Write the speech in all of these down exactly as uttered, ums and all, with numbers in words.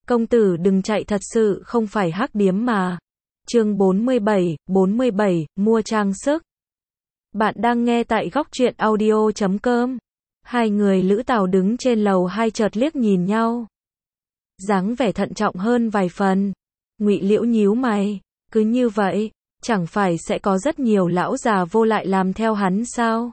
Công tử đừng chạy, thật sự không phải hắc điếm mà. Chương bốn mươi bảy, bốn mươi bảy, mua trang sức. Bạn đang nghe tại góc truyện audio chấm com. Hai người lữ tàu đứng trên lầu hai chợt liếc nhìn nhau. Dáng vẻ thận trọng hơn vài phần. Ngụy Liễu nhíu mày, cứ như vậy, chẳng phải sẽ có rất nhiều lão già vô lại làm theo hắn sao?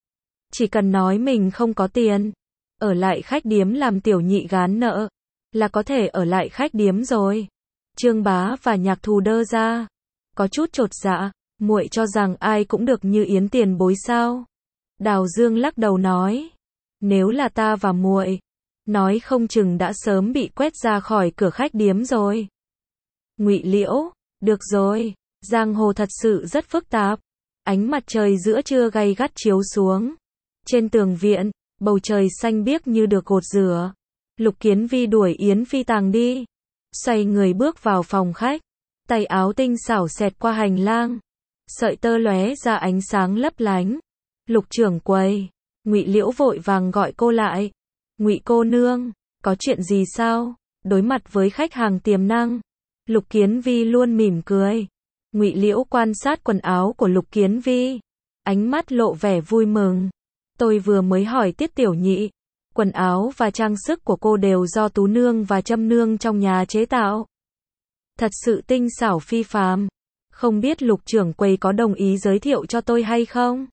Chỉ cần nói mình không có tiền, ở lại khách điếm làm tiểu nhị gán nợ, là có thể ở lại khách điếm rồi. Trương Bá và Nhạc Thù đơ ra, có chút chột dạ, muội cho rằng ai cũng được như Yến tiền bối sao? Đào Dương lắc đầu nói, nếu là ta và muội, nói không chừng đã sớm bị quét ra khỏi cửa khách điếm rồi. Ngụy Liễu, được rồi, giang hồ thật sự rất phức tạp. Ánh mặt trời giữa trưa gay gắt chiếu xuống. Trên tường viện, bầu trời xanh biếc như được gột rửa. Lục Kiến Vi đuổi Yến Phi Tàng đi, xoay người bước vào phòng khách, tay áo tinh xảo xẹt qua hành lang, sợi tơ lóe ra ánh sáng lấp lánh. Lục trưởng quầy, Ngụy Liễu vội vàng gọi cô lại. Ngụy cô nương, có chuyện gì sao? Đối mặt với khách hàng tiềm năng, Lục Kiến Vi luôn mỉm cười. Ngụy Liễu quan sát quần áo của Lục Kiến Vi, ánh mắt lộ vẻ vui mừng. Tôi vừa mới hỏi Tiết tiểu nhị, quần áo và trang sức của cô đều do Tú nương và Trâm nương trong nhà chế tạo. Thật sự tinh xảo phi phàm. Không biết Lục trưởng quầy có đồng ý giới thiệu cho tôi hay không?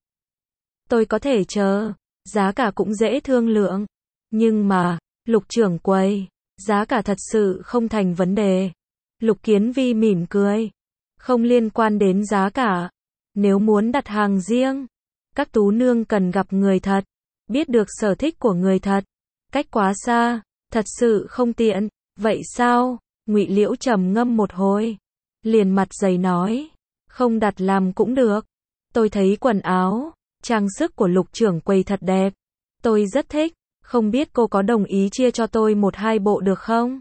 Tôi có thể chờ, giá cả cũng dễ thương lượng. Nhưng mà, Lục trưởng quầy, giá cả thật sự không thành vấn đề. Lục Kiến Vi mỉm cười. Không liên quan đến giá cả. Nếu muốn đặt hàng riêng, các tú nương cần gặp người thật, biết được sở thích của người thật. Cách quá xa, thật sự không tiện. Vậy sao? Ngụy Liễu trầm ngâm một hồi, liền mặt dày nói, không đặt làm cũng được. Tôi thấy quần áo, trang sức của Lục trưởng quầy thật đẹp, tôi rất thích, không biết cô có đồng ý chia cho tôi một hai bộ được không?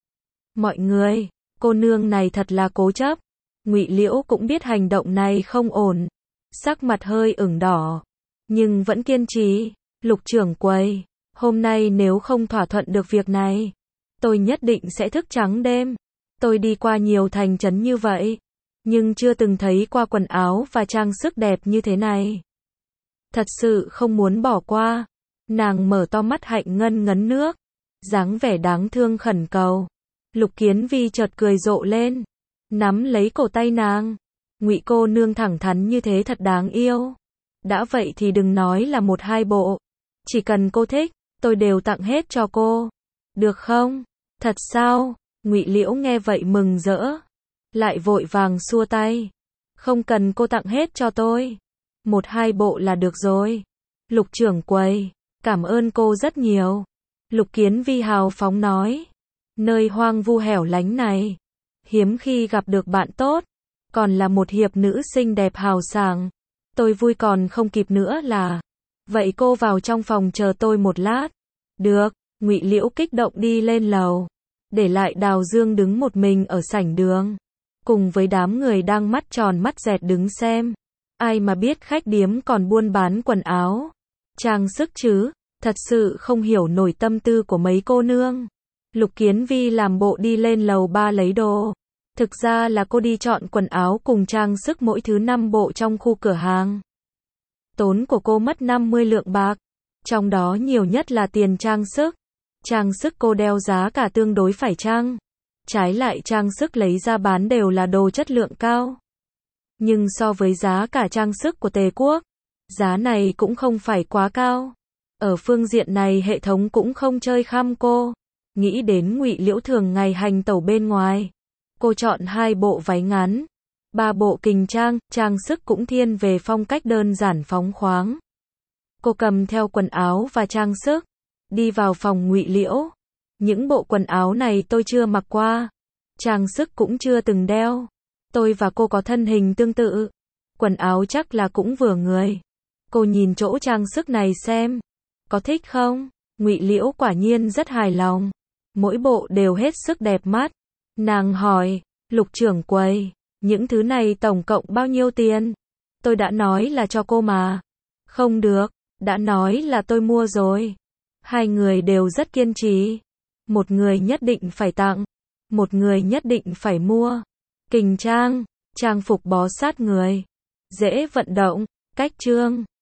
Mọi người, cô nương này thật là cố chấp. Ngụy Liễu cũng biết hành động này không ổn, sắc mặt hơi ửng đỏ, nhưng vẫn kiên trì. Lục trưởng quầy, hôm nay nếu không thỏa thuận được việc này, tôi nhất định sẽ thức trắng đêm. Tôi đi qua nhiều thành trấn như vậy, nhưng chưa từng thấy qua quần áo và trang sức đẹp như thế này. Thật sự không muốn bỏ qua. Nàng mở to mắt hạnh ngân ngấn nước, dáng vẻ đáng thương khẩn cầu. Lục Kiến Vi chợt cười rộ lên, nắm lấy cổ tay nàng. Ngụy cô nương thẳng thắn như thế thật đáng yêu. Đã vậy thì đừng nói là một hai bộ, chỉ cần cô thích, tôi đều tặng hết cho cô. Được không? Thật sao? Ngụy Liễu nghe vậy mừng rỡ, lại vội vàng xua tay. Không cần cô tặng hết cho tôi, một hai bộ là được rồi. Lục trưởng quầy, cảm ơn cô rất nhiều. Lục Kiến Vi hào phóng nói, nơi hoang vu hẻo lánh này, hiếm khi gặp được bạn tốt, còn là một hiệp nữ xinh đẹp hào sảng. Tôi vui còn không kịp nữa là. Vậy cô vào trong phòng chờ tôi một lát. Được. Ngụy Liễu kích động đi lên lầu, để lại Đào Dương đứng một mình ở sảnh đường, cùng với đám người đang mắt tròn mắt dẹt đứng xem. Ai mà biết khách điếm còn buôn bán quần áo, trang sức chứ, thật sự không hiểu nổi tâm tư của mấy cô nương. Lục Kiến Vi làm bộ đi lên lầu ba lấy đồ. Thực ra là cô đi chọn quần áo cùng trang sức mỗi thứ năm bộ trong khu cửa hàng. Tốn của cô mất năm mươi lượng bạc, trong đó nhiều nhất là tiền trang sức. Trang sức cô đeo giá cả tương đối phải chăng. Trái lại trang sức lấy ra bán đều là đồ chất lượng cao. Nhưng so với giá cả trang sức của Tề Quốc, giá này cũng không phải quá cao. Ở phương diện này hệ thống cũng không chơi khăm cô. Nghĩ đến Ngụy Liễu thường ngày hành tẩu bên ngoài, cô chọn hai bộ váy ngắn, ba bộ kình trang, trang sức cũng thiên về phong cách đơn giản phóng khoáng. Cô cầm theo quần áo và trang sức, đi vào phòng Ngụy Liễu. Những bộ quần áo này tôi chưa mặc qua, trang sức cũng chưa từng đeo. Tôi và cô có thân hình tương tự, quần áo chắc là cũng vừa người. Cô nhìn chỗ trang sức này xem, có thích không? Ngụy Liễu quả nhiên rất hài lòng, mỗi bộ đều hết sức đẹp mắt. Nàng hỏi, Lục trưởng quầy, những thứ này tổng cộng bao nhiêu tiền? Tôi đã nói là cho cô mà. Không được, đã nói là tôi mua rồi. Hai người đều rất kiên trì. Một người nhất định phải tặng, một người nhất định phải mua. Kình trang, trang phục bó sát người. Dễ vận động. Cách chương